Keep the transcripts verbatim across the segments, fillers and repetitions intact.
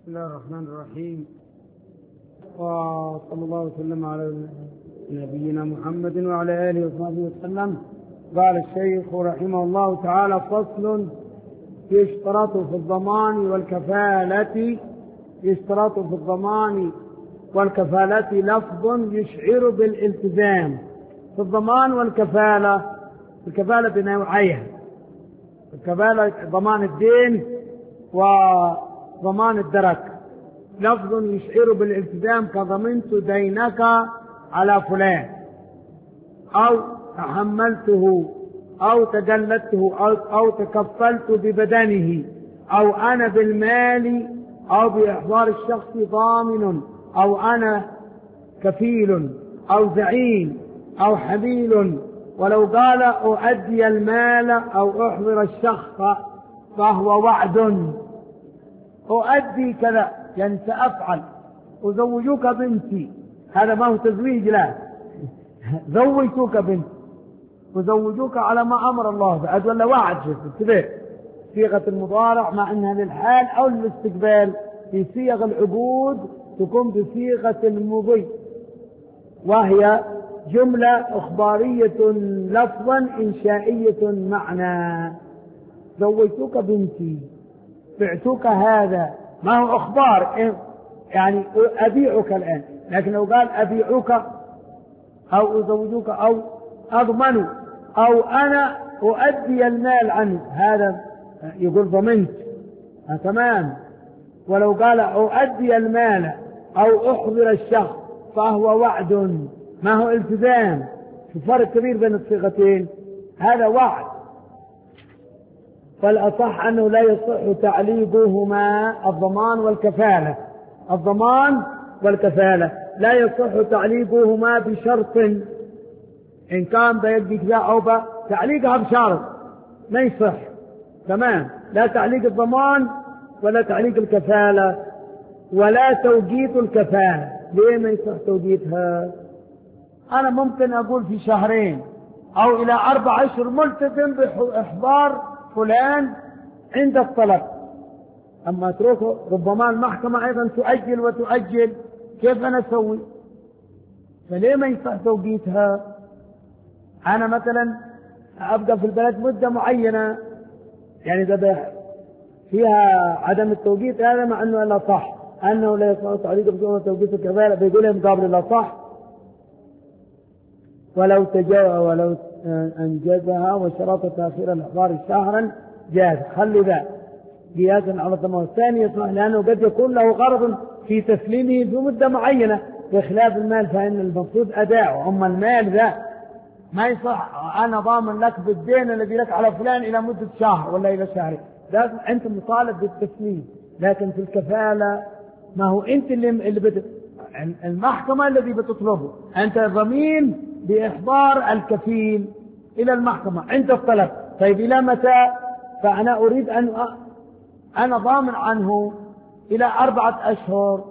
بسم الله الرحمن الرحيم، وصلى الله وسلم على نبينا محمد وعلى آله وصحبه وسلم. قال الشيخ رحمه الله تعالى: فصل: يشترط في الضمان والكفالة يشترط في الضمان والكفالة لفظ يشعر بالالتزام. في الضمان والكفالة، الكفالة بنوعيها: الكفالة ضمان الدين وضمان الدرك. لفظ يشعر بالالتزام كضمنت دينك على فلان، أو تحملته، أو تجلدته، أو, أو تكفلت ببدنه، أو أنا بالمال أو بإحضار الشخص ضامن، أو أنا كفيل أو زعيم أو حميل. ولو قال أؤدي المال أو أحضر الشخص فهو وعد. أؤدي كذا يعني سأفعل. أزوجك بنتي، هذا ما هو تزويج، لا، زوجتك بنتي، وزوجوك على ما أمر الله بعد، ولا وعد كذا صيغة المضارع مع أنها للحال أو للاستقبال. في صيغ العقود تكون بصيغة المضي، وهي جملة إخبارية لفظا إنشائية معنى. زوجتك بنتي، بعتك هذا، ما هو إخبار، يعني أبيعك الآن. لكن لو قال أبيعك أو أزوجك أو أضمن أو أنا أؤدي المال عنه، هذا يقول ضمنت، تمام. ولو قال أؤدي المال أو أحضر الشخص فهو وعد، ما هو التزام. في فرق كبير بين الصيغتين، هذا وعد. فالأصح أنه لا يصح تعليقهما، الضمان والكفالة. الضمان والكفالة لا يصح تعليقهما بشرط، إن كان بيدي كذا أو با تعليقها بشرط ما يصح، تمام. لا تعليق الضمان ولا تعليق الكفالة ولا توقيت الكفالة. ليه ما يصح توقيتها؟ أنا ممكن أقول في شهرين أو إلى أربع أشهر ملتزم بإحضار فلان عند الطلب، أما أتركه ربما المحكمة أيضا تؤجل وتؤجل، كيف أنا أسوي؟ فليه ما يصح توقيتها؟ أنا مثلا أبقى في البلد مدة معينة، يعني إذا فيها عدم التوقيت هذا، مع أنه لا صح، أنه لا يصح تعليق بدون توقيت الكفالة، بيقول لهم قابل لا صح. ولو تجاوز ولو أنجزها وشرط تأخير الإحضار شهرا جاز. خلي ذا قياسا على الضمان. الثاني يصح، لأنه قد يكون له غرض في تسليمه في مدة معينة، بخلاف المال فإن المفروض أداءه. أما المال ذا ما يصح أنا ضامن لك بالدين الذي لك على فلان إلى مدة شهر ولا إلى شهرين، لازم أنت مطالب بالتسليم. لكن في الكفالة ما هو أنت اللي, اللي بت... المحكمة الذي بتطلبه، أنت ضمين بإحضار الكفيل إلى المحكمة عند الطلب. طيب إلى متى؟ فأنا أريد أن أ... أنا ضامن عنه إلى أربعة أشهر.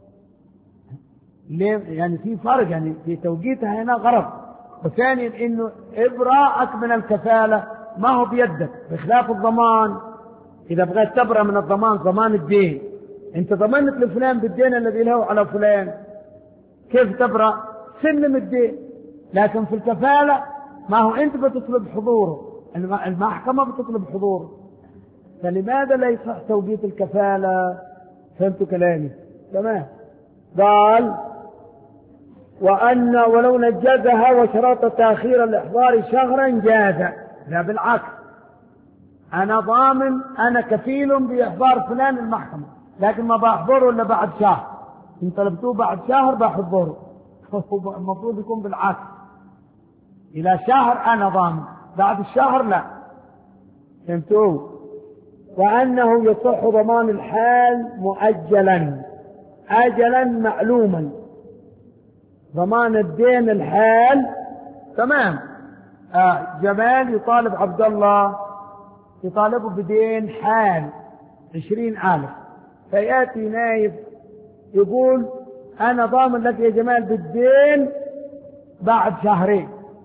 ليه؟ يعني في فرق، يعني في توقيتها هنا غرض. وثانيا إنه إبراءك من الكفالة ما هو بيدك، بخلاف الضمان. إذا بغيت تبرأ من الضمان، ضمان الدين، أنت ضمنت لفلان بالدين الذي له على فلان، كيف تبرأ؟ سلم الدين. لكن في الكفالة ما هو أنت بتطلب حضوره، المحكمة بتطلب حضوره. فلماذا لا يصح توقيت الكفالة؟ فهمت كلامي؟ تمام. قال: وأن ولو نجزها وشرط تأخير الإحضار شهرا جاز. لا، بالعكس، أنا ضامن، أنا كفيل بإحضار فلان المحكمة، لكن ما بأحضره إلا بعد شهر. إن طلبتوه بعد شهر بأحضره. المفروض يكون بالعكس، إلى شهر أنا ضامن، بعد الشهر لا. فهمتوه؟ وأنه يصح ضمان الحال مؤجلا، أجلا معلوما. ضمان الدين الحال، تمام. آه جمال يطالب عبد الله، يطالبه بدين حال عشرين ألف، فيأتي نايب يقول أنا ضامن لك يا جمال بالدين بعد شهرين.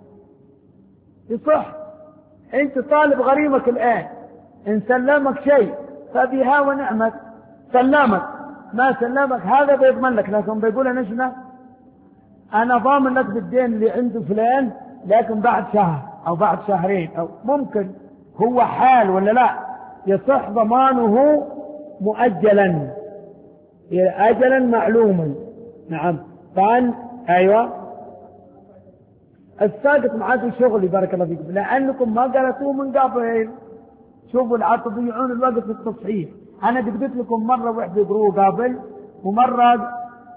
يصح؟ أنت طالب غريمك الآن، إن سلمك شيء فبها ونعمت، سلمك ما سلمك هذا بيضمن لك، لكن بيقول أنا شنو؟ أنا ضامن لك بالدين اللي عنده فلان، لكن بعد شهر أو بعد شهرين أو ممكن. هو حال ولا لا؟ يصح ضمانه مؤجلا أجلا معلوما. نعم. فعن أيوة الساقط معاكم شغلي بارك الله فيكم، لأنكم ما قالتوه من قبل. شوفوا العاد تضيعون الوقت في التصحيح. أنا قلت لكم مرة واحد يقروه قبل ومرة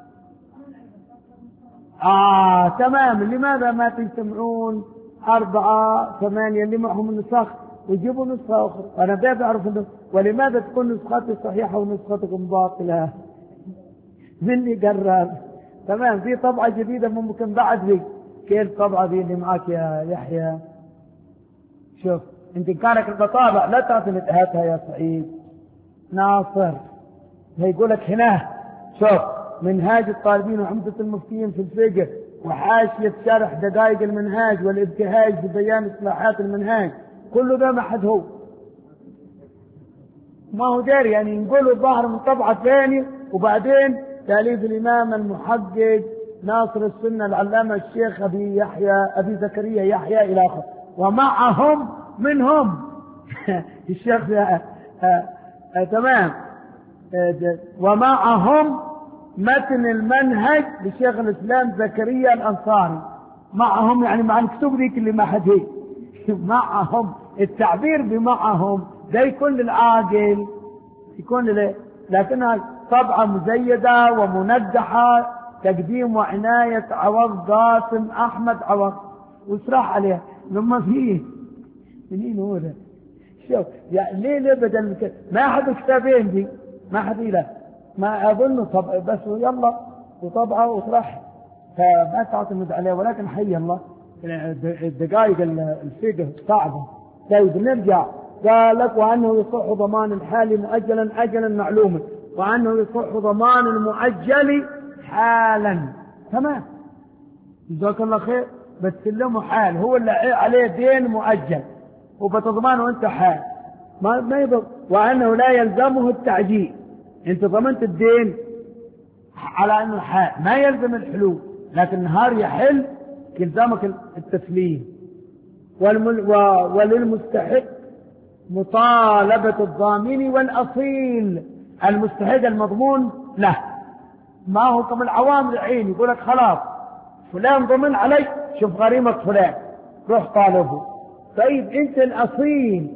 آه تمام. لماذا ما تجتمعون أربعة ثمانية اللي معهم النسخ ويجيبوا نسخة أخرى؟ أنا بدأت أعرف النسخة. ولماذا تكون نسختي صحيحة ونسختكم باطلة؟ من اللي قرر؟ تمام. في طبعة جديدة ممكن بعد ذي. كيف طبعة ذي اللي معك يا يحيى؟ شوف انت كانك البطالة لا تعطي هاتها يا سعيد ناصر. هيقولك هنا شوف منهاج الطالبين وعمدة المفتين في الفقه وحاشية شرح دقائق المنهاج والابتهاج في بيان اصلاحات المنهاج، كله ده ما حد هو ما هو داري. يعني نقوله الظاهر من طبعة ثانية. وبعدين تأليف الإمام المحقق ناصر السنة العلامة الشيخ أبي يحيى أبي زكريا يحيى إلى آخره، ومعهم منهم الشيخ آه آه آه تمام آه ومعهم متن المنهج لشيخ الإسلام زكريا الأنصاري. معهم يعني مع الكتب ذيك اللي ما حد هي معهم. التعبير بمعهم ده يكون للعاقل يكون له، لكنها طبعة مزيدة ومندحة تقديم وعناية عوض قاسم أحمد عوض واسرح عليها لما فيه منين هو ده. شوف يعني ليه ليه بدل كده ما حد كتابين دي ما حد له ما أظنه طبع بس يلا وطبعه وطرح فما تعتمد عليه. ولكن حي الله الدقائق الفقه صعبة. طيب نرجع. قال لك وأنه يصح ضمان الحال مؤجلا أجلا معلوما، وأنه يصح ضمان المؤجل حالا. تمام جزاك الله خير. بتسلمه حال هو اللي عليه دين مؤجل وبتضمانه أنت حال ما ما يضر. وأنه لا يلزمه التعجيل. أنت ضمنت الدين على أنه حال ما يلزم الحلول، لكن نهار يحل يلزمك التسليم. وللمستحق مطالبة الضامن والأصيل. المستحق المضمون له ما هو كم العوام العين يقول لك خلاص فلان ضمن علي شوف غريمة فلان روح طالبه. طيب انت الأصيل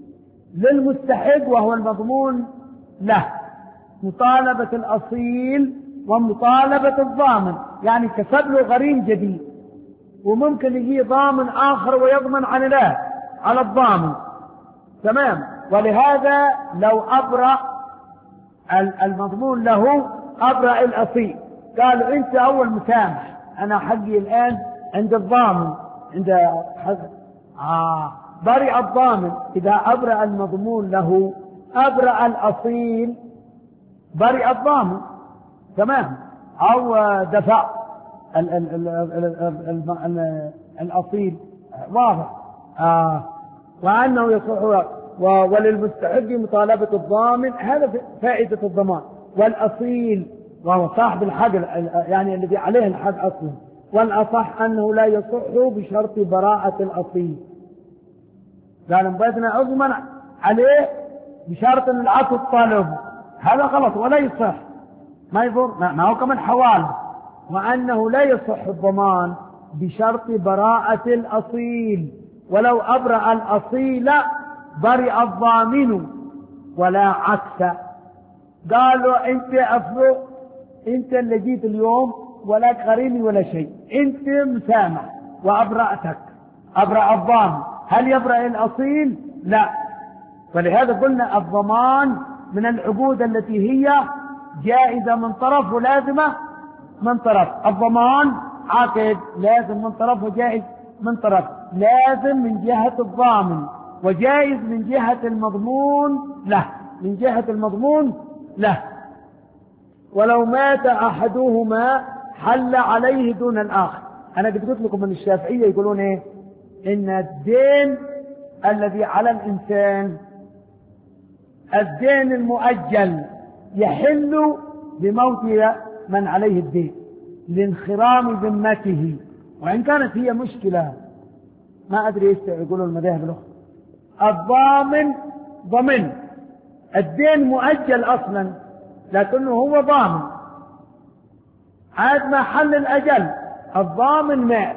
للمستحق وهو المضمون له. مطالبة الأصيل ومطالبة الضامن يعني كسب له غريم جديد وممكن يجي ضامن آخر ويضمن على له على الضامن. تمام. ولهذا لو أبرأ المضمون له أبرأ الأصيل قالوا أنت أول مسامح أنا حقي الآن عند الضامن عند آه برئ الضامن. إذا أبرأ المضمون له أبرأ الأصيل برئ الضامن. تمام. أو دفع ال ال ال ال ال ال الأصيل واضح. آه وأنه يصح وللمستحق مطالبة الضامن. هذا فائدة الضمان. والأصيل وهو صاحب الحق يعني الذي عليه الحق أصلا. والأصح أنه لا يصح بشرط براءة الأصيل. قال بدنا أضمن عليه بشرط أن العطف الطالب هذا غلط ولا يصح ما يضر ما هو كمان حوال. وأنه لا يصح الضمان بشرط براءة الأصيل. ولو أبرأ الأصيل برئ الضامن ولا عكس. قالوا أنت أفضل أنت اللي جيت اليوم ولا غريمي ولا شيء أنت مسامح وأبرأتك أبرأ الضامن. هل يبرأ الأصيل؟ لا. فلهذا قلنا الضمان من العقود التي هي جائزة من طرف ولازمة من طرف. الضمان عقد لازم من طرف وجائز من طرف. لازم من جهة الضامن وجائز من جهة المضمون له من جهة المضمون له. ولو مات أحدهما حل عليه دون الآخر. أنا قد قلت لكم من الشافعية يقولون إيه إن الدين الذي على الإنسان الدين المؤجل يحل بموت من عليه الدين لانخرام ذمته. وإن كانت هي مشكلة ما أدري إيش يقولوا المذاهب الأخرى، الضامن ضمن الدين مؤجل أصلا لكنه هو ضامن عاد ما حل الأجل، الضامن مات،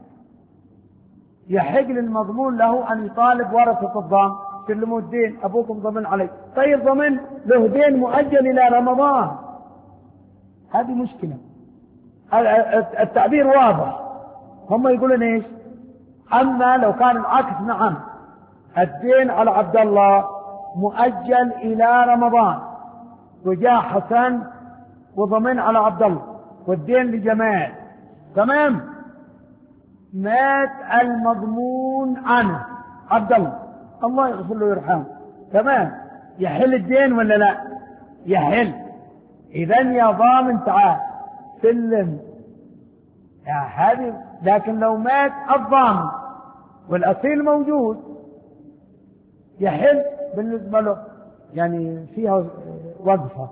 يحق للمضمون له أن يطالب ورثة الضامن سلموا الدين أبوكم ضمن علي. طيب ضمن له دين مؤجل إلى رمضان، هذه مشكلة. التعبير واضح، هم يقولون إيش؟ أما لو كان العكس نعم، الدين على عبد الله مؤجل إلى رمضان وجاء حسن وضمن على عبد الله والدين لجمال، تمام، مات المضمون عنه عبد الله الله يغفر له ويرحمه، تمام، يحل الدين ولا لا؟ يحل. إذا يا ضامن تعال سلم يا هذه. لكن لو مات الضامن والأصيل موجود يحل بالنسبة له، يعني فيها وقفة.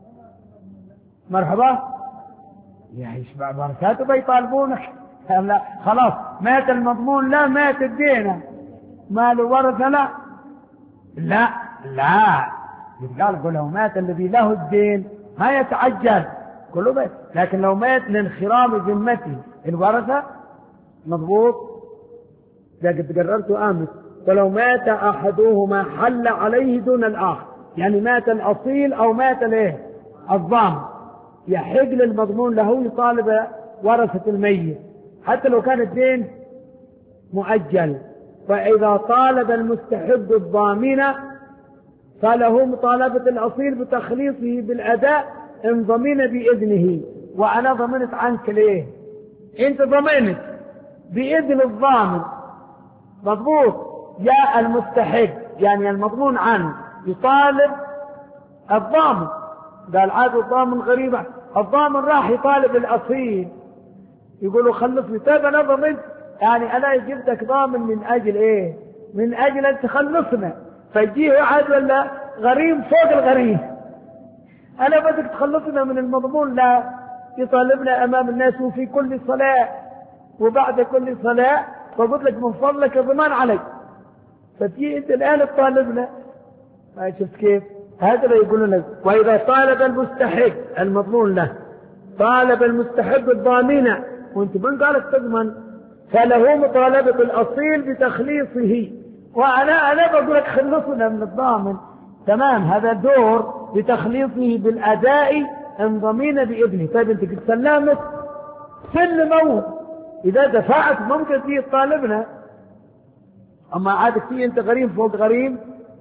مرحبا يعيش بركاته بيطالبونك لا خلاص مات المضمون، لا مات الدين مال ورثة، لا لا لا يقال قل لو مات الذي له الدين ما يتعجل كله بيت. لكن لو مات لانخرام ذمته الورثة مضبوط، لقد قررت آمس. ولو مات أحدهما حل عليه دون الآخر، يعني مات الأصيل أو مات الايه الضامن، يحق للمضمون له يطالب ورثة الميت حتى لو كان الدين مؤجل. فإذا طالب المستحق الضامن فله مطالبة الأصيل بتخليصه بالأداء إن ضمن بإذنه. وأنا ضمنت عنك ليه؟ أنت ضمنت بإذن الضامن مضبوط. جاء المستحق يعني المضمون عنه يطالب الضامن، قال عاد الضامن غريبة، الضامن راح يطالب الأصيل يقولوا خلصني. طيب أنا ضمنت، يعني أنا جبتك ضامن من أجل إيه؟ من أجل أن تخلصنا، فيجيه عاد ولا غريم فوق الغريم. أنا بدك تخلصنا من المضمون، لا يطالبنا أمام الناس وفي كل صلاة وبعد كل صلاة، فقلت لك من فضلك ضمان علي، فتجي أنت الآن تطالبنا. ما شفت كيف؟ هذا يقولون لك. وإذا طالب المستحق المضمون له طالب المستحق الضامنة وانت من قالك تضمن، فله مطالبة الأصيل بتخليصه. وأنا أنا بقول لك خلصنا من الضامن، تمام، هذا دور بتخليصه بالأداء إن ضمين بإذنه. طيب أنت قد سلمت سلموه، إذا دفعت ممكن فيه تطالبنا، أما عادك فيه أنت غريم فوق غريم.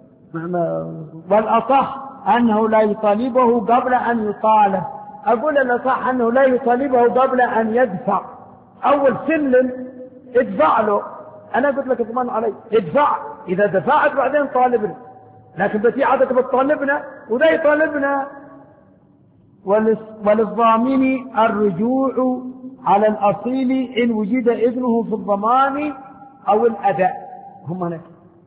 والأصح أنه لا يطالبه قبل أن يطالب. أقول الأصح أنه لا يطالبه قبل أن يدفع. أول سلم ادفع له، أنا قلت لك اضمن علي ادفع، إذا دفعت بعدين طالبنا. لكن بتي عادك بتطالبنا وده يطالبنا. وللضامن الرجوع على الأصيل إن وجد إذنه في الضمان أو الأداء. هم هناك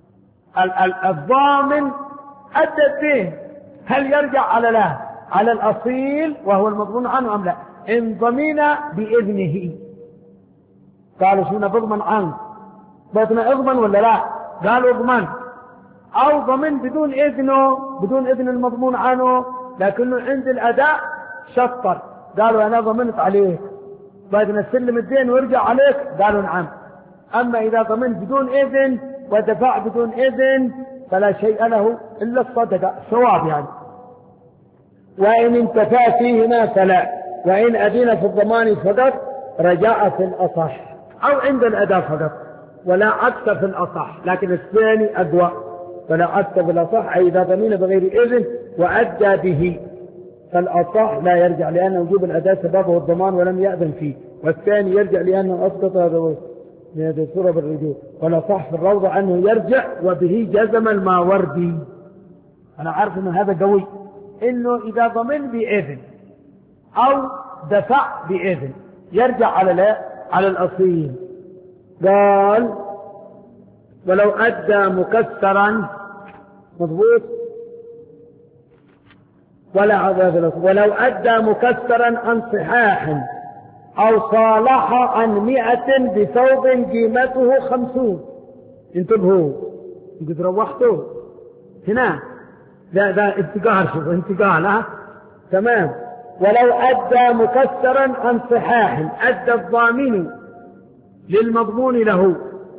الضامن أدى الدين، هل يرجع على لا على الأصيل وهو المضمون عنه أم لا؟ إن ضمن بإذنه قالوا شو نضمن عنه، بيتنا اضمن ولا لا؟ قالوا اضمن. أو ضمن بدون إذنه، بدون إذن المضمون عنه، لكنه عند الأداء شطر، قالوا أنا ضمنت عليك بدنا نسلم الدين ويرجع عليك، قالوا نعم. أما إذا ضمن بدون إذن ودفع بدون إذن فلا شيء له إلا الصدقة، ثواب يعني. وإن انتفى فيهما فلا، وإن أذن في الضمان فقط رجاء في الأصح، أو عند الأداء فقط، ولا عكس في الأصح، لكن الثاني أقوى. فلا عكس في الأصح أي إذا ضمن بغير إذن وأدى به، فالأصح لا يرجع لأن وجوب الأداء سببه الضمان ولم يأذن فيه، والثاني يرجع لأنه أسقط هذا الصورة بالرجوع. والأصح في الروضة أنه يرجع وبه جزم الماوردي. أنا عارف أن هذا قوي، إنه إذا ضمن بإذن أو دفع بإذن يرجع على لا على الأصيل. قال ولو أدى مكسرا مضبوط، ولا عذاب له. ولو أدى مكسرا عن صحاح أو صالح عن مئة بثوب قيمته خمسون. انتبهوا، قد روحتوا هنا، لا لا انتقال، شوف انتقال ها تمام. ولو أدى مكسرا عن صحاح، أدى الضامن للمضمون له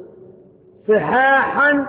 صحاحا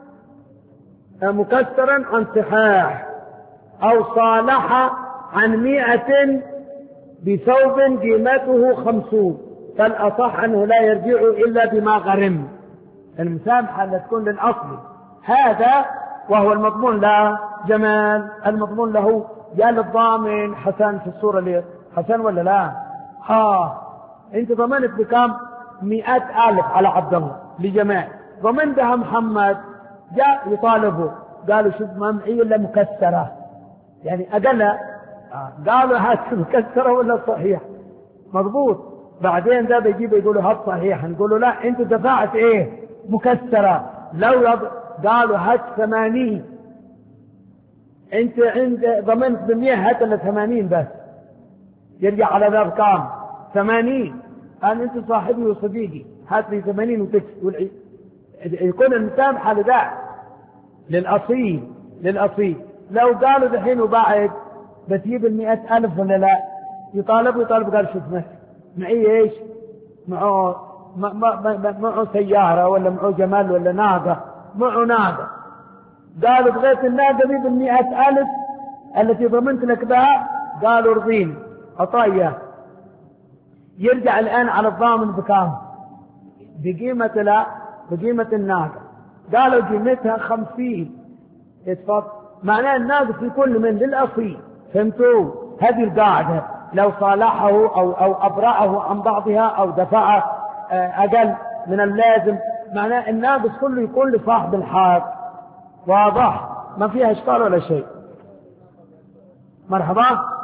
مكسرا عن صحاح أو صالح عن مئة بثوب قيمته خمسون، فالأصح أنه لا يرجع إلا بما غرم. المسامحة لا تكون للأصل هذا، وهو المضمون لا جمال، المضمون له قال الضامن حسن في الصورة اللي حسن ولا لا؟ ها انت ضمنت بكم؟ مئة ألف على عبد الله لجمال، ضمنتها محمد، جاء يطالبه قالوا شوف ما معي إلا مكسرة، يعني أقل آه. قالوا هات مكسرة ولا صحيح؟ مضبوط. بعدين ده بيجيب يقولوا هات صحيح، نقولوا لا انت دفعت ايه؟ مكسرة. لو يض... قالوا هات ثمانين، انت عند ضمنت بمية، هات لنا ثمانين بس، يرجع على ذا كام؟ ثمانين. قال انت صاحبي وصديقي هات لي ثمانين وتكس، يكون المسامحة لذا للأصيل للأصيل. لو قالوا دحين وبعد بتجيب المئة ألف ولا لا؟ يطالب يطالب قال شوف معي ايش؟ معه معه سيارة ولا معه جمال ولا ناقة؟ معه ناقة. قالوا بغيت الناقة دي بالمئة ألف التي ضمنت لك بها، قالوا رضيني أطايا. يرجع الآن على الضامن بكام؟ بقيمة لا بقيمة الناقة. قالوا قيمتها خمسين، اتفضل. معناه الناقة يكون من للأصيل. فهمتوا؟ هذه القاعدة. لو صالحه أو أو أبرأه عن بعضها أو دفع أقل من اللازم، معناه الناقص كله يكون لصاحب الحق. واضح؟ ما فيها إشكال ولا شيء. مرحبا.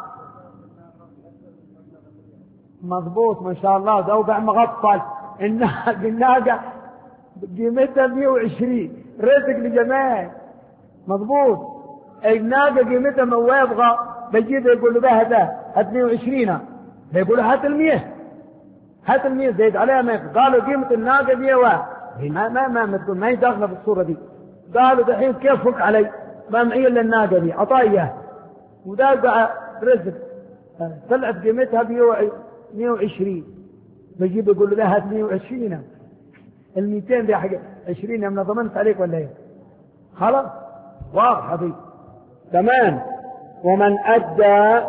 مضبوط ما شاء الله. دوبع مغفل. الناقة قيمتها مئة وعشرين، رزق لجمال. مضبوط. الناقة قيمتها ما هو يبغى بيجيب يقول له بها ده هات مئة وعشرين، بيقول له هات المئة، هات المئة زيد عليها مئة. قالوا قيمة الناقة مئة واحد، ما ما ما ما تقول ما هي داخلة في الصورة دي. قالوا دحين كيف فك علي؟ ما معي الا الناقة دي عطايا، وده بقى رزق طلعت قيمتها مئة وعشرين، بيجيب يقول له ده هات مئة وعشرين، ال مئتين دي حق عشرين من ضمنت عليك ولا ايه؟ خلاص واضحة دي تمام. ومن أدى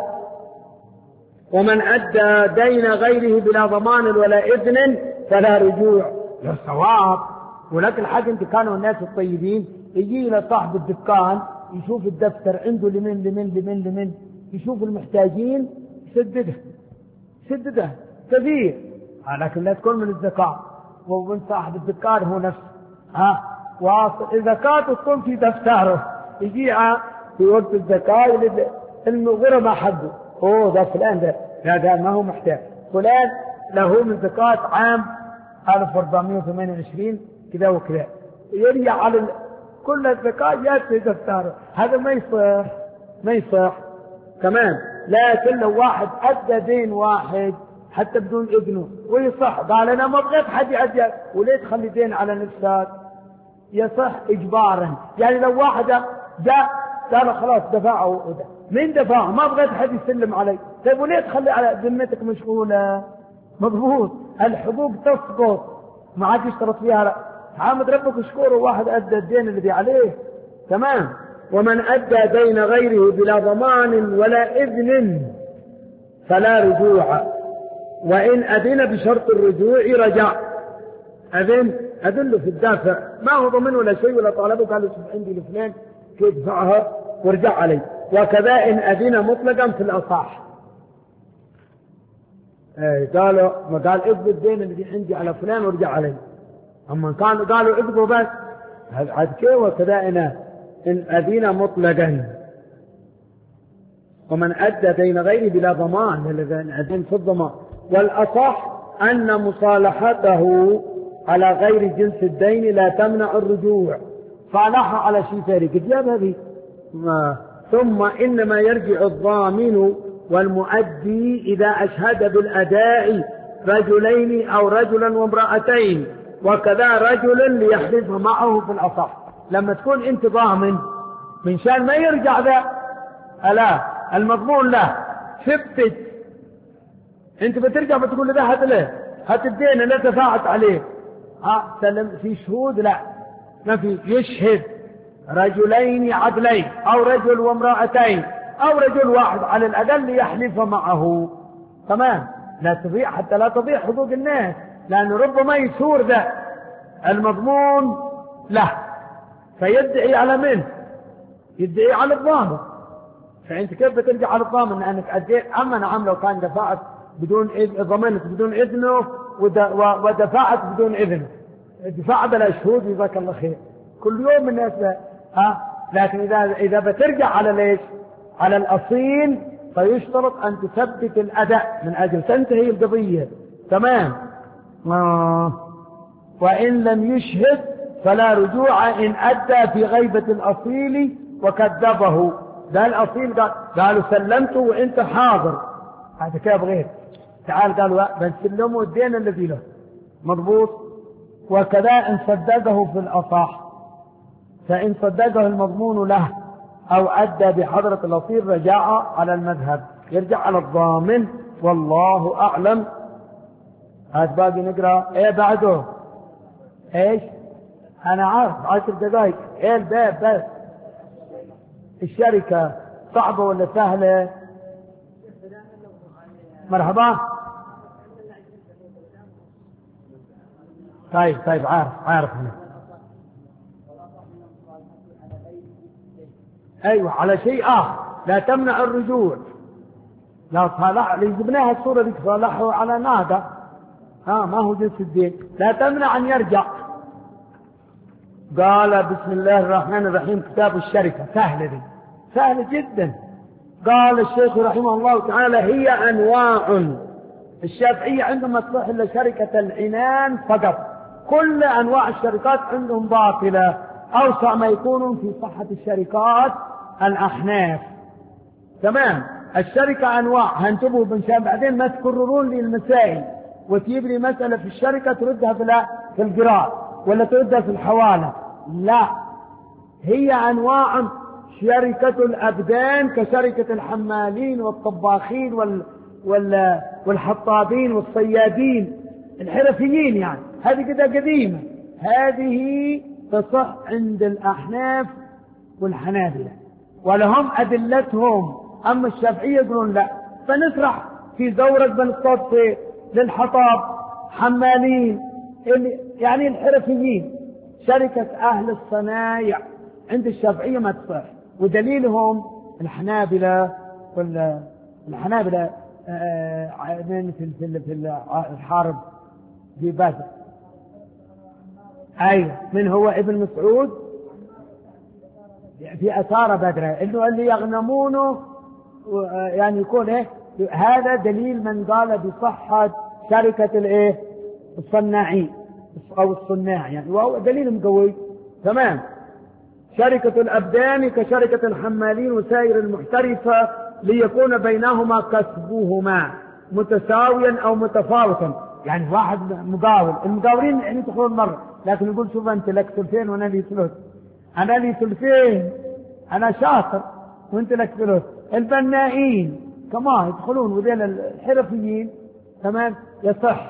ومن أدى دين غيره بلا ضمان ولا إذن فلا رجوع. يا صواب. ولكن الحق انت كانوا الناس الطيبين يجي إلى صاحب الدكان يشوف الدفتر عنده لمن لمن لمن لمن، يشوف المحتاجين يسدده يسدده كثير، لكن لا تكون من الزكاة. ومن صاحب الدكان هو نفسه ها واصل الزكاة تكون في دفتره، يجي في وقت الزكاة الغرباء حقه، اوه ده فلان ده لا ده ما هو محتاج، فلان له من زكاة عام ألف وأربعمائة وثمانية وعشرين كذا وكذا، يرجع على كل الزكاة جات في دفتره. هذا ما يصح ما يصح كمان. لكن لو واحد أدى دين واحد حتى بدون إذنه ويصح، قال أنا ما بغيت حد يأدي، وليه تخلي دين على نفسك؟ يصح إجبارا. يعني لو واحدة جاء قال خلاص دفعه، من دفعه ما بغيت حد يسلم علي، طيب وليه تخلي على ذمتك مشغولة؟ مضبوط. الحقوق تسقط ما عاد يشترط فيها لا. حامد ربك اشكره واحد أدى الدين الذي عليه تمام. ومن أدى دين غيره بلا ضمان ولا إذن فلا رجوع، وإن أذن بشرط الرجوع رجع. أذن أذن في الدافع ما هو ضمن ولا شيء ولا طالبه، قال له شوف عندي لفلان كيف دفعها وارجع علي. وكذا إن أذن مطلقا في الأصح. ايه قالوا ما قال اقضي الدين الذي عندي على فلان وارجع علي، اما كانوا قالوا اقضوا بس عاد كيف. وكذا إن إن أذن مطلقا. ومن أدى دين غيره بلا ضمان الذين أذن في الضمان. والأصح أن مصالحته على غير جنس الدين لا تمنع الرجوع. صالحها على شيء ثاني قد جاب هذه ثم إنما يرجع الضامن والمؤدي إذا أشهد بالأداء رجلين أو رجلا وامرأتين، وكذا رجل ليحلف معه في الأصح. لما تكون أنت ضامن من شان ما يرجع ذا، ألا المضمون له ثبت، أنت بترجع بتقول له ذا هات له هات الدين اللي دفعت عليه، ها سلم في شهود؟ لا ما في. يشهد رجلين عدلين أو رجل وامرأتين أو رجل واحد على الأقل يحلف معه. تمام، لا تضيع حتى لا تضيع حقوق الناس، لأنه ربما يثور ذا المضمون له فيدعي على من؟ يدعي على الضامن. فأنت كيف بترجع على الضامن أنك أديت؟ أما نعم لو كان دفعت بدون إذن، ضمنت بدون إذنه ودفعت بدون إذنه، دفع بلا شهود جزاك الله خير كل يوم الناس ها. لكن إذا إذا بترجع على ليش؟ على الأصيل، فيشترط أن تثبت الأداء من أجل تنتهي القضية. تمام. آه. وإن لم يشهد فلا رجوع إن أدى في غيبة الأصيل وكذبه. ده الأصيل قال قالوا سلمته وإنت حاضر، هذا كيف غير؟ تعال قالوا بنسلمه الدين الذي له مضبوط. وكذا إن صدقه في الأصح، فإن صدقه المضمون له أو أدى بحضرة الأصيل رجع على المذهب، يرجع على الضامن والله أعلم. هات باقي نقرأ إيه بعده؟ إيش؟ أنا عارف عشر دقائق. إيه الباب بس؟ الشركة صعبة ولا سهلة؟ مرحبا. طيب طيب عارف عارف هنا. أيوة على شيء آخر لا تمنع الرجوع. لا صالح اللي جبناها الصورة دي صالحه على ناقة، ها ما هو جنس الدين، لا تمنع أن يرجع. قال بسم الله الرحمن الرحيم كتاب الشركة، سهلة دي سهلة جدا. قال الشيخ رحمه الله تعالى هي أنواع. الشافعية عندهم ما تصح إلا شركة العنان فقط، كل أنواع الشركات عندهم باطلة. أوسع ما يكونون في صحة الشركات الأحناف. تمام. الشركة أنواع، هنتبهوا بنشان بعدين ما تكررون لي المسائل وتجيب لي مسألة في الشركة تردها في القراء ولا تردها في الحوالة. لا، هي أنواع. شركة الأبدان كشركة الحمالين والطباخين وال وال والحطابين والصيادين الحرفيين، يعني هذه كده قديمة، هذه تصح عند الأحناف والحنابلة ولهم أدلتهم. أما الشافعية يقولون لا، فنسرح في زورق بنصطاد في للحطاب حمالين يعني الحرفيين. شركة أهل الصنايع عند الشافعية ما تصح، ودليلهم الحنابلة والحنابلة من في في الحرب في بدر. أيوة، من هو ابن مسعود في أسار بدر إنه اللي يغنمونه يعني يكون إيه. هذا دليل من قال بصحة شركة الإيه الصناعي أو الصناع يعني، وهو دليل قوي. تمام. شركة الأبدان كشركة الحمالين وسائر المحترفة ليكون بينهما كسبهما متساويا أو متفاوتا. يعني واحد مقاول، المقاولين يعني تقول مرة، لكن يقول شوف أنت لك ثلثين وأنا لي ثلث، أنا لي ثلثين أنا شاطر وأنت لك ثلث. البنائين كما يدخلون وذيل الحرفيين. تمام، يصح.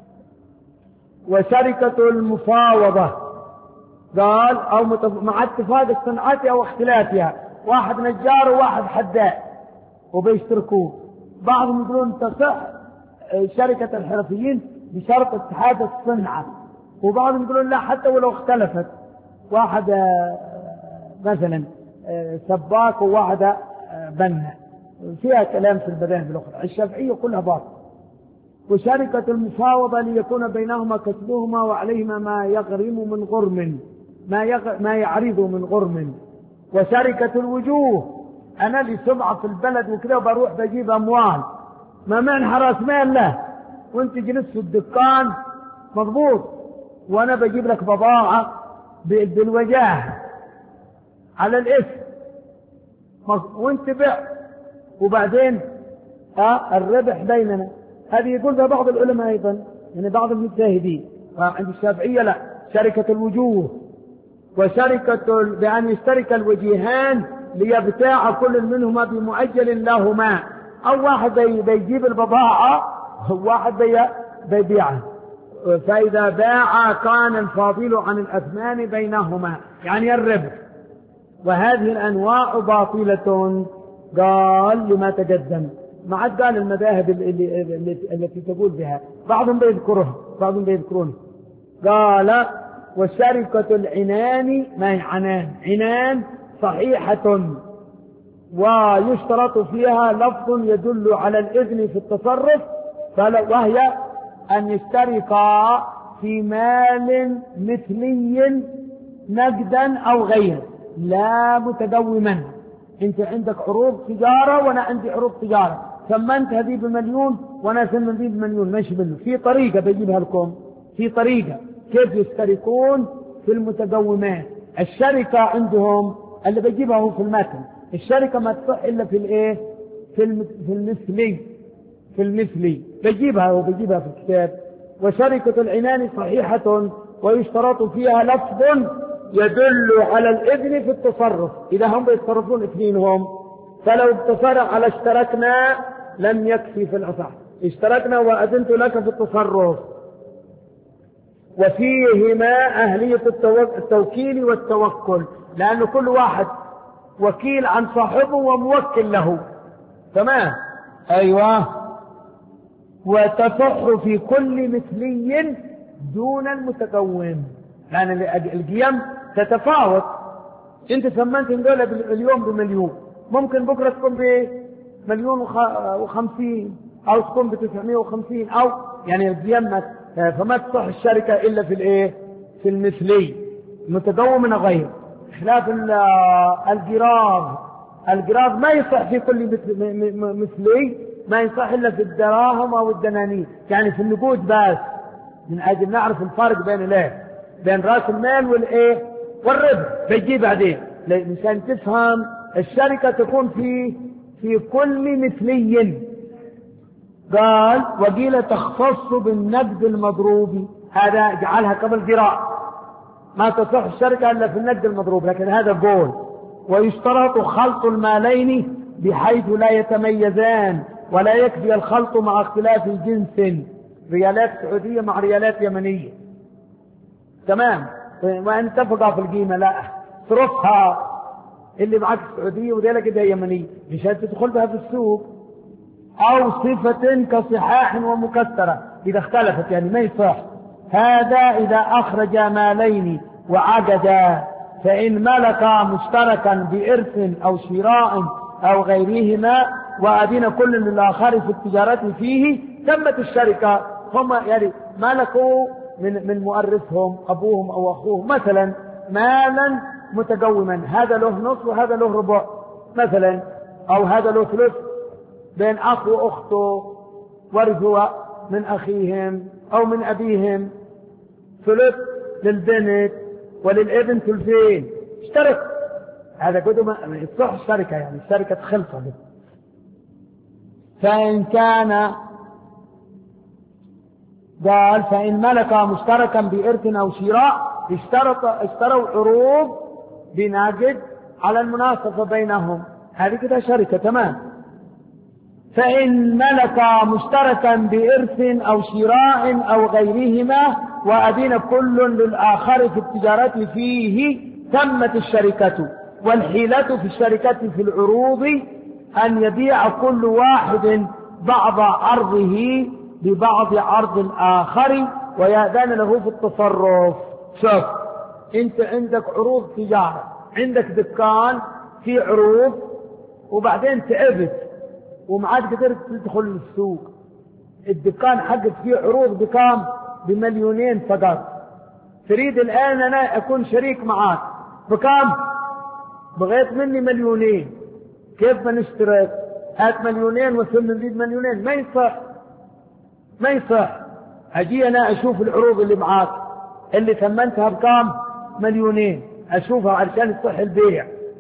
وشركة المفاوضة قال أو متف... مع اتفاق الصنعات أو اختلافها، واحد نجار وواحد حداء وبيشتركون. بعضهم يقولون تصح شركة الحرفيين بشرط اتحاد الصنعة، وبعضهم يقولون لا حتى ولو اختلفت، واحد مثلا سباك وواحد بنا، فيها كلام في المذاهب الأخرى. الشافعية كلها باطل. وشركة المفاوضة ليكون بينهما كسبهما وعليهما ما يغرم من غرم ما, يغ... ما يعرض من غرم. وشركة الوجوه، أنا لي سمعة في البلد وكذا وبروح بجيب أموال، ما منح راس مال له وانت جلست في الدكان مضبوط، وانا بجيب لك بضاعة بالوجاه على الاسم وانت بع، وبعدين اه الربح بيننا. هذه يقول بها بعض العلماء أيضا، يعني بعض المجتهدين. عند الشافعية لا، شركة الوجوه وشركة بأن يشترك الوجيهان ليبتاع كل منهما بمؤجل لهما، أو واحد بيجيب البضاعة وواحد بيبيعها، فإذا باع كان الفاضل عن الأثمان بينهما، يعني الربح. وهذه الأنواع باطلة قال لما تقدم. ما عاد قال المذاهب التي تقول بها، بعضهم بيذكرها بعضهم بيذكرون. قال وشركة العنان، ما هي عنان؟ عنان صحيحة ويشترط فيها لفظ يدل على الإذن في التصرف، وهي أن يشتركا في مال مثلي نقدا أو غيره لا متدوما. انت عندك عروض تجارة وانا عندي عروض تجارة، ثمنت هذه بمليون وانا ثمنت هذه بمليون، ماشي منه. في طريقة بجيبها لكم، في طريقة كيف يشتركون في المتدومات. الشركة عندهم اللي بجيبها هو في المتن، الشركة ما تصح إلا في الايه، في المثلي، في المثلي بجيبها وبجيبها في الكتاب. وشركة العنان صحيحة ويشترط فيها لفظ يدل على الإذن في التصرف، إذا هم بيتصرفون اثنينهم. فلو اقتصر على اشتركنا لم يكفي في الأصح، اشتركنا وأذنت لك في التصرف. وفيهما أهلية التوكيل والتوكل، لأن كل واحد وكيل عن صاحبه وموكل له، تمام؟ أيوة. وتصح في كل مثلي دون المتقوم، لأن القيم تتفاوت. انت ثمنت دولة اليوم بمليون، ممكن بكرة تكون بمليون وخمسين، او تكون بتسعمائة وخمسين، او يعني القيم. فما تصح الشركة الا في الايه، في المثلي المتدوم من غير. خلاف القراض، القراض ما يصح في كل مثلي، ما يصح الا في الدراهم او الدنانير، يعني في النقود بس، من اجل نعرف الفرق بين الايه، بين راس المال والايه والربح. بيجي بعدين عشان تفهم الشركة تكون في في كل مثلي. قال وقيل تختص بالنقد المضروب، هذا جعلها قبل قراء، ما تصح الشركة الا في النقد المضروب، لكن هذا قول. ويشترط خلط المالين بحيث لا يتميزان، ولا يكفي الخلط مع اختلاف الجنس، ريالات سعودية مع ريالات يمنية، تمام؟ وان اتفقا في القيمة لا صرفها اللي معك السعودية وذيلا كده يمنية مشان تدخل بها في السوق. او صفة كصحاح ومكسرة اذا اختلفت، يعني ما يصح. هذا اذا اخرج مالين وعقدا، فان ملكا مشتركا بارث او شراء او غيرهما واذن كل للاخر في التجارة فيه تمت الشركة. هم يعني ملكوا من من مؤرثهم ابوهم او اخوهم مثلا مالا متقوما، هذا له نصف وهذا له ربع مثلا، او هذا له ثلث، بين اخ واخته ورثوا من اخيهم او من ابيهم، ثلث للبنت وللابن ثلثين، اشترك. هذا كده ما يصح الشركة، يعني الشركة خلصة. فإن كان قال فإن ملك مشتركا بإرث أو شراء اشترط اشتروا عروض بناقد على المناصفة بينهم، هذه كده شركة تمام. فإن ملك مشتركا بإرث أو شراء أو غيرهما وأذن كل للآخر في التجارة فيه تمت الشركة. والحيلة في الشركة في العروض أن يبيع كل واحد بعض عرضه ببعض عرض الآخر ويأذن له في التصرف. شوف انت عندك عروض تجارة، عندك دكان في عروض، وبعدين تعبت ومعاد قدرت تدخل السوق، الدكان حقك فيه عروض بكام؟ بمليونين فقط. تريد الآن أنا أكون شريك معاك بكام؟ بغيت مني مليونين، كيف بنشترك؟ هات مليونين وثم نزيد مليونين، ما يصح ما يصح. أجي أنا أشوف العروض اللي معاك اللي ثمنتها بكام؟ مليونين، أشوفها علشان يصح البيع،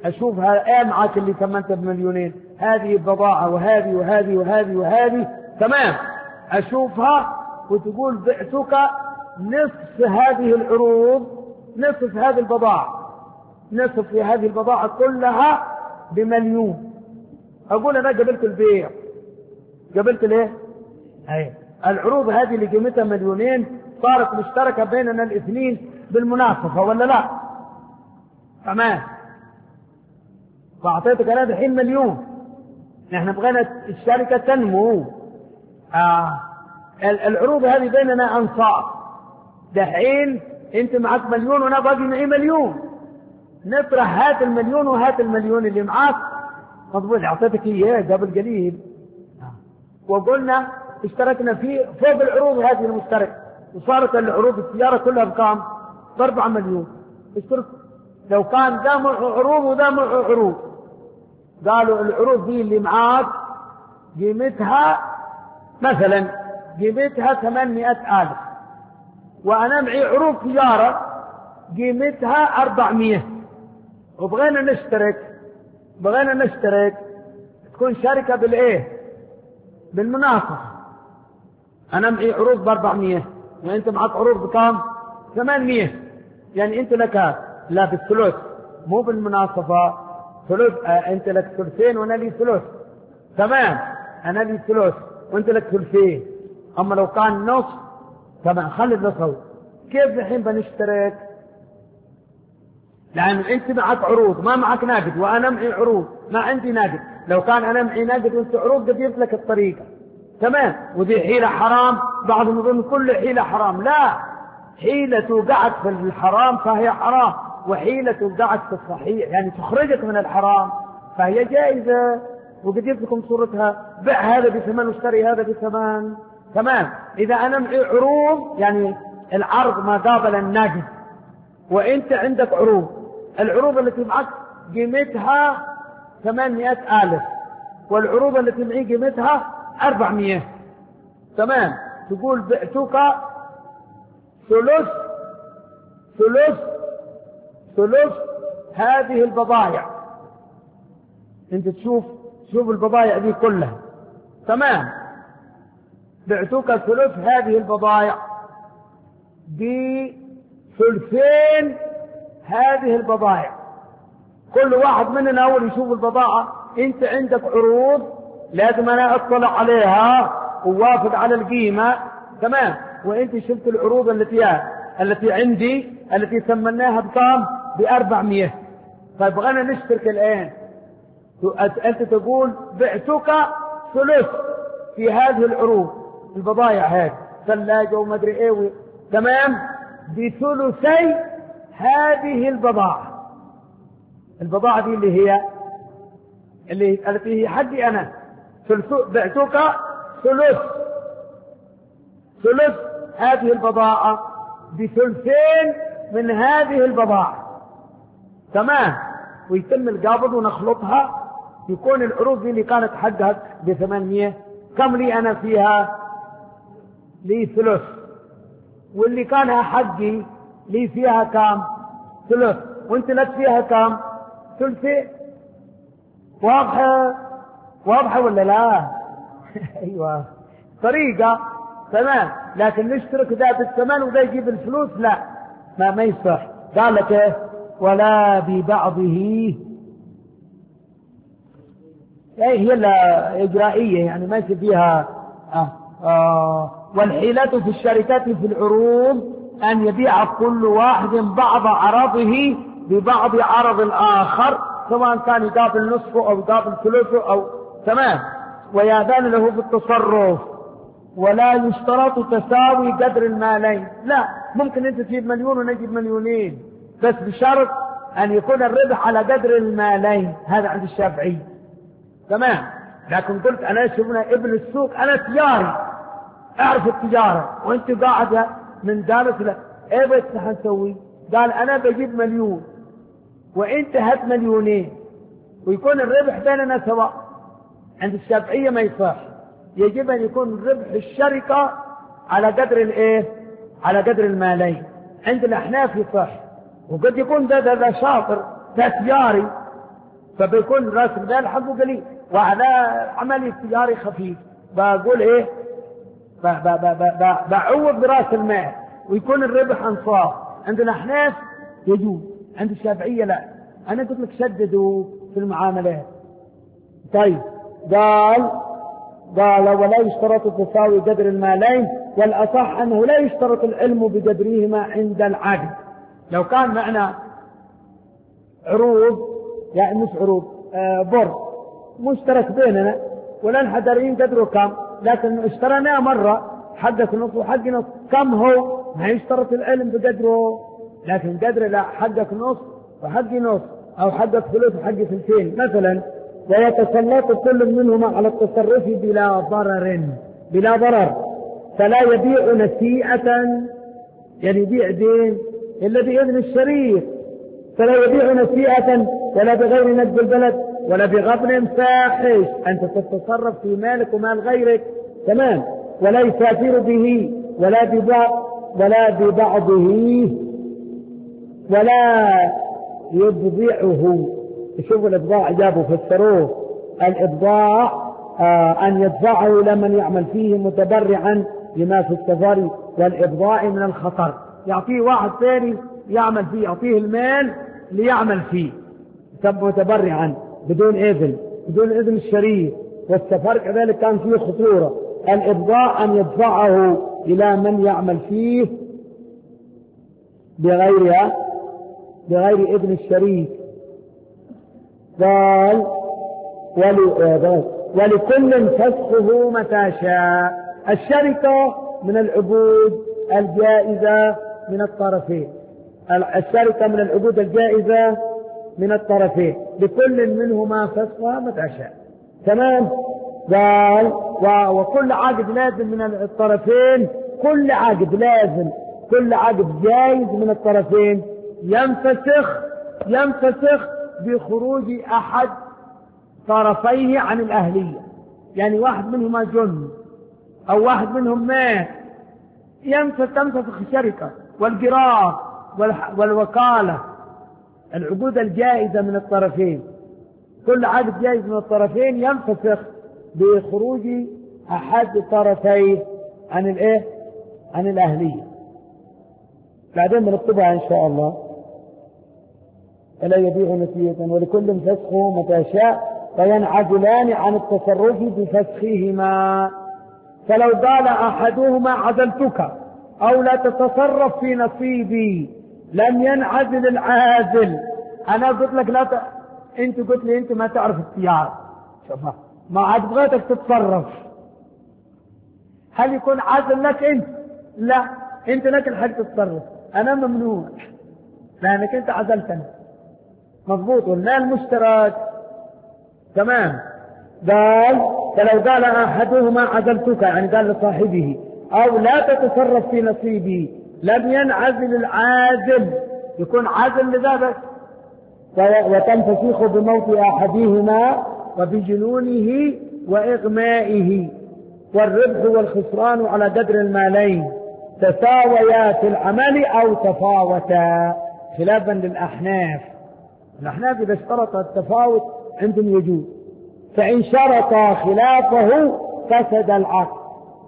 اشوفها ايه معاك اللي ثمنتها بمليونين، هذه البضاعة وهذه وهذه وهذه وهذه تمام، اشوفها وتقول بعتك نصف هذه العروض، نصف هذه البضاعة، نصف في هذه البضاعة كلها بمليون. اقول انا قبلت البيع، قبلت ليه؟ اي العروض هذه اللي قيمتها مليونين صارت مشتركة بيننا الاثنين بالمناصفة ولا لا؟ تمام. فأعطيتك أنا الحين مليون، نحن بغينا الشركة تنمو. آه. العروض هذه بيننا أنصار، دحين أنت معك مليون وأنا باقي معي مليون، نطرح هات المليون وهات المليون اللي معك، مضبوط أعطيتك إياه قبل قليل وقلنا اشتركنا فيه فوق العروض هذه المشتركة، وصارت العروض السيارة كلها بكام؟ بأربعة مليون. اشترك لو كان ده معه عروض وده معه عروض، قالوا العروض دي اللي معاك قيمتها مثلا قيمتها ثمانمائة ألف، وأنا معي عروض سيارة قيمتها أربعمائة، وبغينا نشترك بغينا نشترك تكون شركة بالإيه؟ بالمناصفة. أنا معي عروض بأربعمائة وأنت معك عروض بكام؟ ثمانمائة، يعني أنت لك لا بالثلث مو بالمناصفة، ثلث آه أنت لك ثلثين وأنا لي ثلث، تمام، أنا لي ثلث وأنت لك ثلثين. أما لو كان نص تمام خلي النص. كيف الحين بنشترك؟ لأن أنت معك عروض ما معك ناقد، وأنا معي عروض ما عندي ناقد. لو كان أنا معي ناقد وأنت عروض قدرت لك الطريقة، تمام. ودي حيلة حرام، بعضهم يظن كل حيلة حرام، لا، حيلة توقعك في الحرام فهي حرام، وحيلة توقعك في الصحيح يعني تخرجك من الحرام فهي جائزة. وقدرت لكم صورتها، بع هذا بثمن واشتري هذا بثمن، تمام. إذا أنا معي عروض يعني العرض ما قابل الناقد، وأنت عندك عروض، العروض التي معك قيمتها ثمانمائة ألف والعروض التي معي قيمتها أربعمائة، تمام. تقول بعتك ثلث ثلث ثلث هذه البضائع. انت تشوف شوف البضائع دي كلها، تمام. بعتك ثلث هذه البضائع بثلثين هذه البضائع. كل واحد مننا أول يشوف البضاعة، انت عندك عروض لازم انا اطلع عليها ووافق على القيمة، تمام. وانت شفت العروض التي التي عندي التي ثمناها بكام؟ بأربعمائة. فبغينا نشترك الآن، أنت تقول بعتك ثلث في هذه العروض البضائع هذه ثلاجة ومدري ايه، تمام، بثلثي هذه البضاعة. البضاعة دي اللي هي اللي التي هي حقي أنا، بعتك ثلث ثلث هذه البضاعة بثلثين من هذه البضاعة، تمام. ويتم القابض ونخلطها، يكون العروض دي اللي كانت حقها بثمانمائة، كم لي أنا فيها؟ لي ثلث، واللي كانها حقي لي فيها كم؟ ثلث، وانت لك فيها كم؟ ثلثين. واضحة واضحة ولا لا؟ ايوه طريقة، تمام. لكن نشترك ده بالثمن وده يجيب الفلوس، لا، ما ما يصح. قال لك ايه؟ ولا ببعضه، ايه هي الإجرائية يعني ماشي فيها. آه. آه. والحيلة في الشركات في العروض أن يبيع كل واحد بعض عرضه ببعض عرض الآخر، سواء كان يقابل نصفه أو يقابل ثلثه أو، تمام. ويأذن له بالتصرف، ولا يشترط تساوي قدر المالين. لا، ممكن أنت تجيب مليون ونجيب مليونين، بس بشرط أن يكون الربح على قدر المالين. هذا عند الشافعي، تمام. لكن قلت أنا شفنا ابن السوق، أنا تجاري أعرف التجارة، وأنت قاعدة من دارس له، إيه بس هنسوي؟ قال أنا بجيب مليون وأنت هات مليونين، ويكون الربح بيننا سواء. عند الشافعية ما يصح، يجب أن يكون ربح الشركة على قدر الإيه؟ على قدر المالين. عند الأحناف يصح، وقد يكون ده ده, ده شاطر، ده تجاري، فبيكون راس المال حقه قليل، وعلى عملي التجاري خفيف، بقول ايه بعوض براس المال ويكون الربح انصاف. عند الاحناف يجوز، عند الشافعيه لا. انا قلت لك شددوا في المعاملات. طيب قال قال ولا يشترط تساوي قدر المالين، والاصح انه لا يشترط العلم بقدرهما عند العقد. لو كان معنا عروض، يعني مش عروض، آه بر مشترك بيننا ولا نحدرين قدره كم، لكن اشتريناه مرة حقك نص وحق نص، كم هو؟ ما يشترط العلم بقدره، لكن قدره لا، حقك نص وحقي نص، او حقك ثلث وحقي ثلثين مثلا. ويتسلط كل منهما على التصرف بلا ضرر بلا ضرر فلا يبيع نسيئة، يعني يبيع دين إلا بإذن الشريك، فلا يبيع نسيئة ولا بغير نجد البلد ولا بغبن فاحش، أنت تتصرف في مالك ومال غيرك تمام، ولا يسافر به ولا ببعض ولا ببعضه ولا يبضعه. شوفوا الإبضاع جابوا فسروه، الإبضاع آه أن يدفعه لمن يعمل فيه متبرعا لما في السفر والإبضاع من الخطر، يعطيه واحد ثاني يعمل فيه، يعطيه المال ليعمل فيه متبرعا بدون إذن بدون إذن الشريك، والسفر كذلك كان فيه خطورة. الإبضاع أن يدفعه إلى من يعمل فيه بغيرها بغير إذن الشريك. قال ولكل فسخه متى شاء. الشركة من العقود الجائزة من الطرفين، الشركة من العقود الجائزة من الطرفين، لكل منهما فسخها متى شاء تمام. قال وكل عقد لازم من الطرفين، كل عقد لازم كل عقد جائز من الطرفين ينفسخ ينفسخ بخروج أحد طرفيه عن الأهلية، يعني واحد منهما جن أو واحد منهم مات، ينفسخ تنفسخ الشركة والقراء والوكالة، العقود الجائزة من الطرفين، كل عقد جائز من الطرفين ينفسخ بخروج أحد طرفيه عن الإيه؟ عن الأهلية. بعدين بنكتبها إن شاء الله. فلا يبيع نسية ولكل فسخه متى شاء فينعزلان عن التصرف بفسخهما. فلو قال أحدهما عزلتك أو لا تتصرف في نصيبي لم ينعزل العازل. أنا قلت لك لا ت... أنت قلت لي أنت ما تعرف السيارة، شوفها ما عاد بغيتك تتصرف، هل يكون عازل لك أنت؟ لا، أنت لك الحق تتصرف، أنا ممنوع لأنك أنت عزلتني. مضبوط، والمال مشترك تمام. قال فلو قال أحدهما عزلتك، يعني قال لصاحبه أو لا تتصرف في نصيبي لم ينعزل العازل، يكون عازل لذلك، وتنفسخ بموت أحدهما وبجنونه وإغمائه، والربح والخسران على قدر المالين تساويا في العمل أو تفاوتا، خلافا للأحناف. الأحناف إذا اشترط التفاوت عندهم يجوز، فإن شرط خلافه فسد العقد.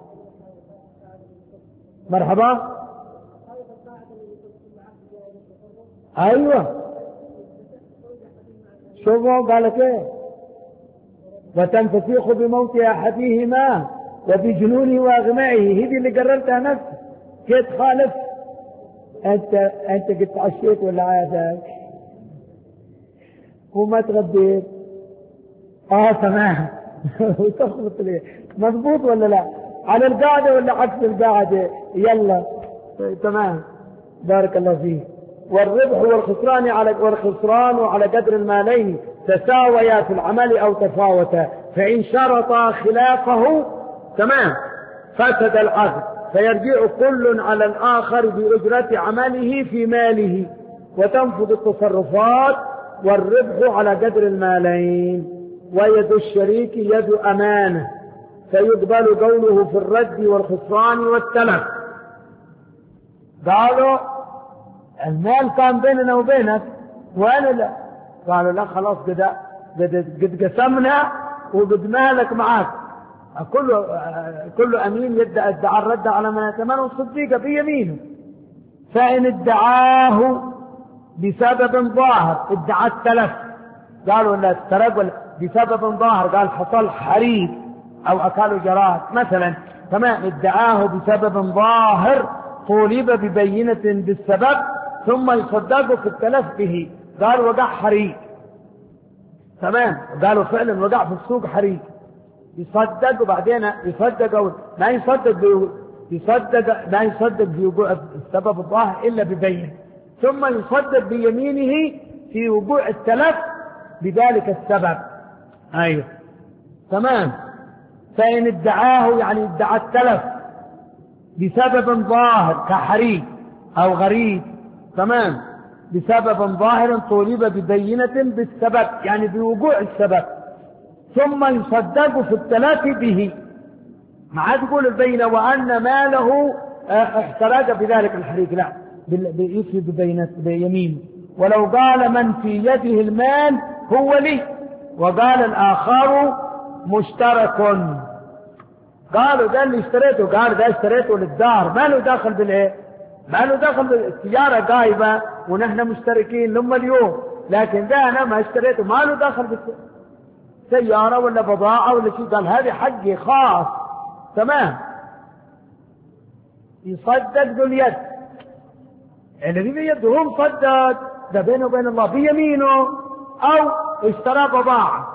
مرحبا. أيوة شوفوا قالت ايه، وتنفسخ بموت أحدهما وبجنونه وأغمائه، هذه اللي قررتها نفسك كيف تخالف أنت أنت قد تعشيت ولا عادك وما تغديت اه تمام وتخلط ليه مضبوط ولا لا، على القاعدة ولا عكس القاعدة؟ يلا تمام بارك الله فيك. والربح والخسران على والخسران وعلى قدر المالين تساويا في العمل أو تفاوتا، فإن شرط خلافه تمام فسد العقد، فيرجع كل على الآخر بأجرة عمله في ماله، وتنفذ التصرفات والربح على قدر المالين، ويد الشريك يد أمانة، فيقبل قوله في الرد والخسران والتلف. قالوا المال كان بيننا وبينك وأنا لا، قالوا لا خلاص كده قد قسمنا وقد مالك معاك. كل كل أمين يدعي ادعى الرد على من ائتمنه الصديق بيمينه. فإن ادعاه بسبب ظاهر، ادعى التلف، قالوا لا استرق بسبب ظاهر، قال حصل حريق أو أكلوا جراد مثلا، تمام، ادعاه بسبب ظاهر طولب ببينة بالسبب ثم يصدقوا في التلف به، قال وقع حريق، تمام، قالوا فعلا وقع في السوق حريق، يصدق وبعدين يصدق ما يصدق يصدق ما يصدق بوقوع السبب الظاهر إلا ببينة، ثم يصدق بيمينه في وقوع التلف بذلك السبب. أيوه تمام. فإن ادعاه يعني ادعى التلف بسبب ظاهر كحريق أو غريب، تمام، بسبب ظاهر طولب ببينة بالسبب يعني بوقوع السبب، ثم يصدق في التلف به، ما تقول البينة وأن ماله احترق بذلك الحريق، لا، يفي ببينة بيمين. ولو قال من في يده المال هو لي وقال الآخر مشترك، قالوا ده اللي اشتريته، قال ده اشتريته للدار، ما له داخل بالايه، ما له داخل بالسيارة غايبة ونحن مشتركين لما اليوم، لكن ده انا ما اشتريته، ما له داخل بالسيارة ولا بضاعة ولا شيء، قال هذه حقي خاص، تمام. يصدق ذو اليد، الذي بيده هو مصدق، ده بينه وبين الله بيمينه، او اشترى بضاعة،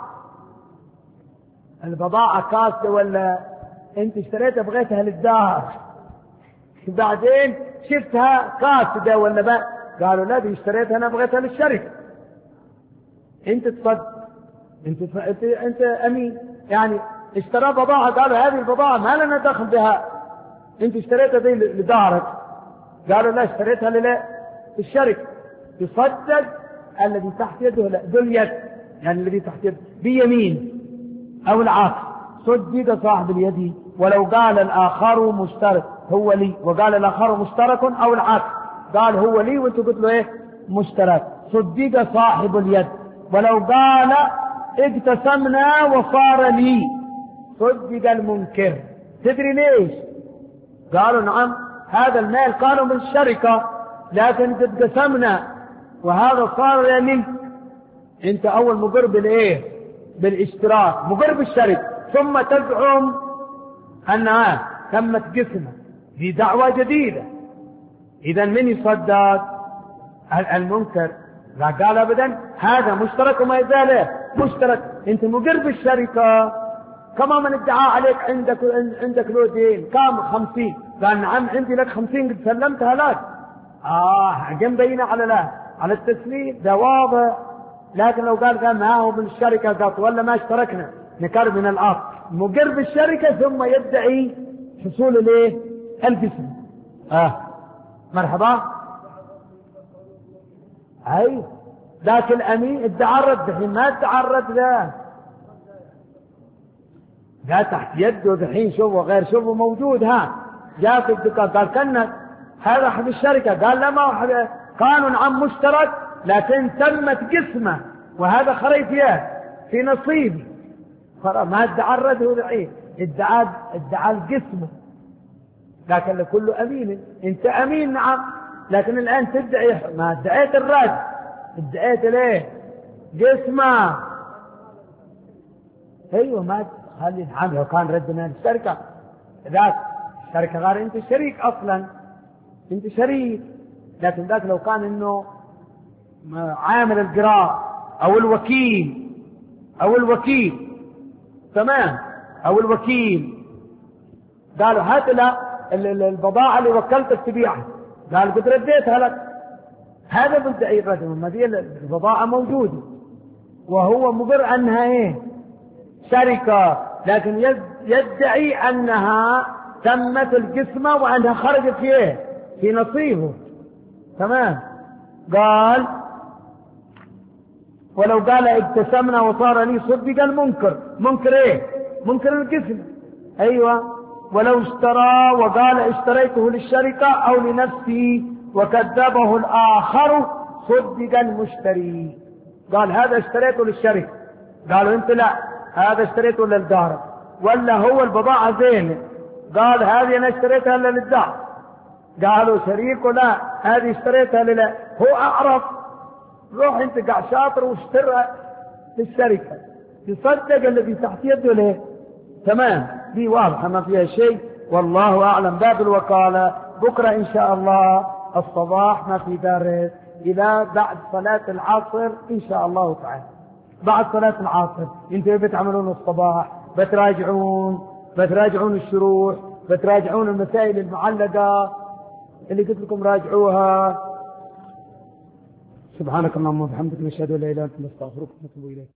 البضاعة كاسة ولا انت اشتريتها بغيتها للدار، بعدين شفتها كاسدة ولا بقى، قالوا لا دي اشتريتها انا بغيتها للشركة، انت تصدق، انت ف... انت انت امين، يعني اشترى بضاعة، قالوا هذه البضاعة ما لنا دخل بها، انت اشتريتها دي لدارك، قالوا لا اشتريتها للشركة، يصدق الذي تحت يده ذو اليد، يعني الذي تحت يده بيمين او العكس، صدق صاحب اليد. ولو قال الآخر مشترك هو لي وقال الآخر مشترك أو العكس، قال هو لي وانت قلت له ايه مشترك، صدق صاحب اليد. ولو قال اقتسمنا وصار لي، صدق المنكر. تدري ليش؟ قالوا نعم هذا المال كانوا من الشركة لكن قد قسمنا وهذا صار لي، انت اول مقر بالايه بالاشتراك، مقر بالشركة، ثم تزعم أنها تمت قسمة، دي دعوة جديدة. إذا من يصدق؟ المنكر. لا قال أبدا هذا مشترك وما يزال مشترك، أنت مقر بالشركة، كما من ادعى عليك عندك عندك له دين كام خمسين، قال نعم عندي لك خمسين قد سلمتها لك، آه جنب بينا على لا على التسليم ده واضح. لكن لو قال قال ما هو من الشركة قط ولا ما اشتركنا نكر من الأرض، مقر بالشركة ثم يدعي حصول الايه القسم. اه مرحبا. اي ذاك الامين ادعى الرد، الحين ما ادعى الرد، لا جاء تحت يده الحين شوفوا غير شوفوا موجود، ها جاء في الدكان قال كنا هذا احد الشركة، قال لا ما هو كانوا نعم مشترك لكن تمت قسمه وهذا خريت اياه في نصيبي، ما ادعى الرد هو العين، ادعى ادعى القسمه. لكن لكل امين، انت امين نعم لكن الان تدعي ما ادعيت الرد، ادعيت ليه قسمه. ايوه ما خلي نعم لو كان رد من الشركه، ذاك الشركه غير انت شريك اصلا، انت شريك، لكن ذاك لو كان انه عامل القراء او الوكيل او الوكيل تمام او الوكيل، قالوا هات له البضاعة اللي وكلتك تبيعها، قال قد رديتها لك، هذا بدعي الرجل، ما دي البضاعة موجودة وهو مقر انها ايه شركة، لكن يدعي انها تمت القسمة وانها خرجت في ايه في نصيبه، تمام. قال ولو قال اقتسمنا وصار لي، صدق المنكر. منكر ايه؟ منكر القسم. ايوه. ولو اشترى وقال اشتريته للشركة او لنفسي وكذبه الاخر، صدق المشتري، قال هذا اشتريته للشركة قالوا انت لا هذا اشتريته للدار، ولا هو البضاعة زينة، قال هذه انا اشتريتها للدار. قالوا شريكه لا هذه اشتريتها لله، هو اعرف. روح انت قاعد شاطر واشترها في الشركة، تصدق الذي تحت يده ليه. تمام، دي واضحة ما فيها شيء، والله اعلم. باب الوكالة بكرة ان شاء الله الصباح ما في درس الى بعد صلاة العصر ان شاء الله تعالى. بعد صلاة العصر انتوا بتعملون الصباح، بتراجعون بتراجعون الشروح، بتراجعون المسائل المعلقة اللي قلت لكم راجعوها. سبحانك اللهم وبحمدك نشهد ان لا اله الا انت نستغفرك ونتوب اليك.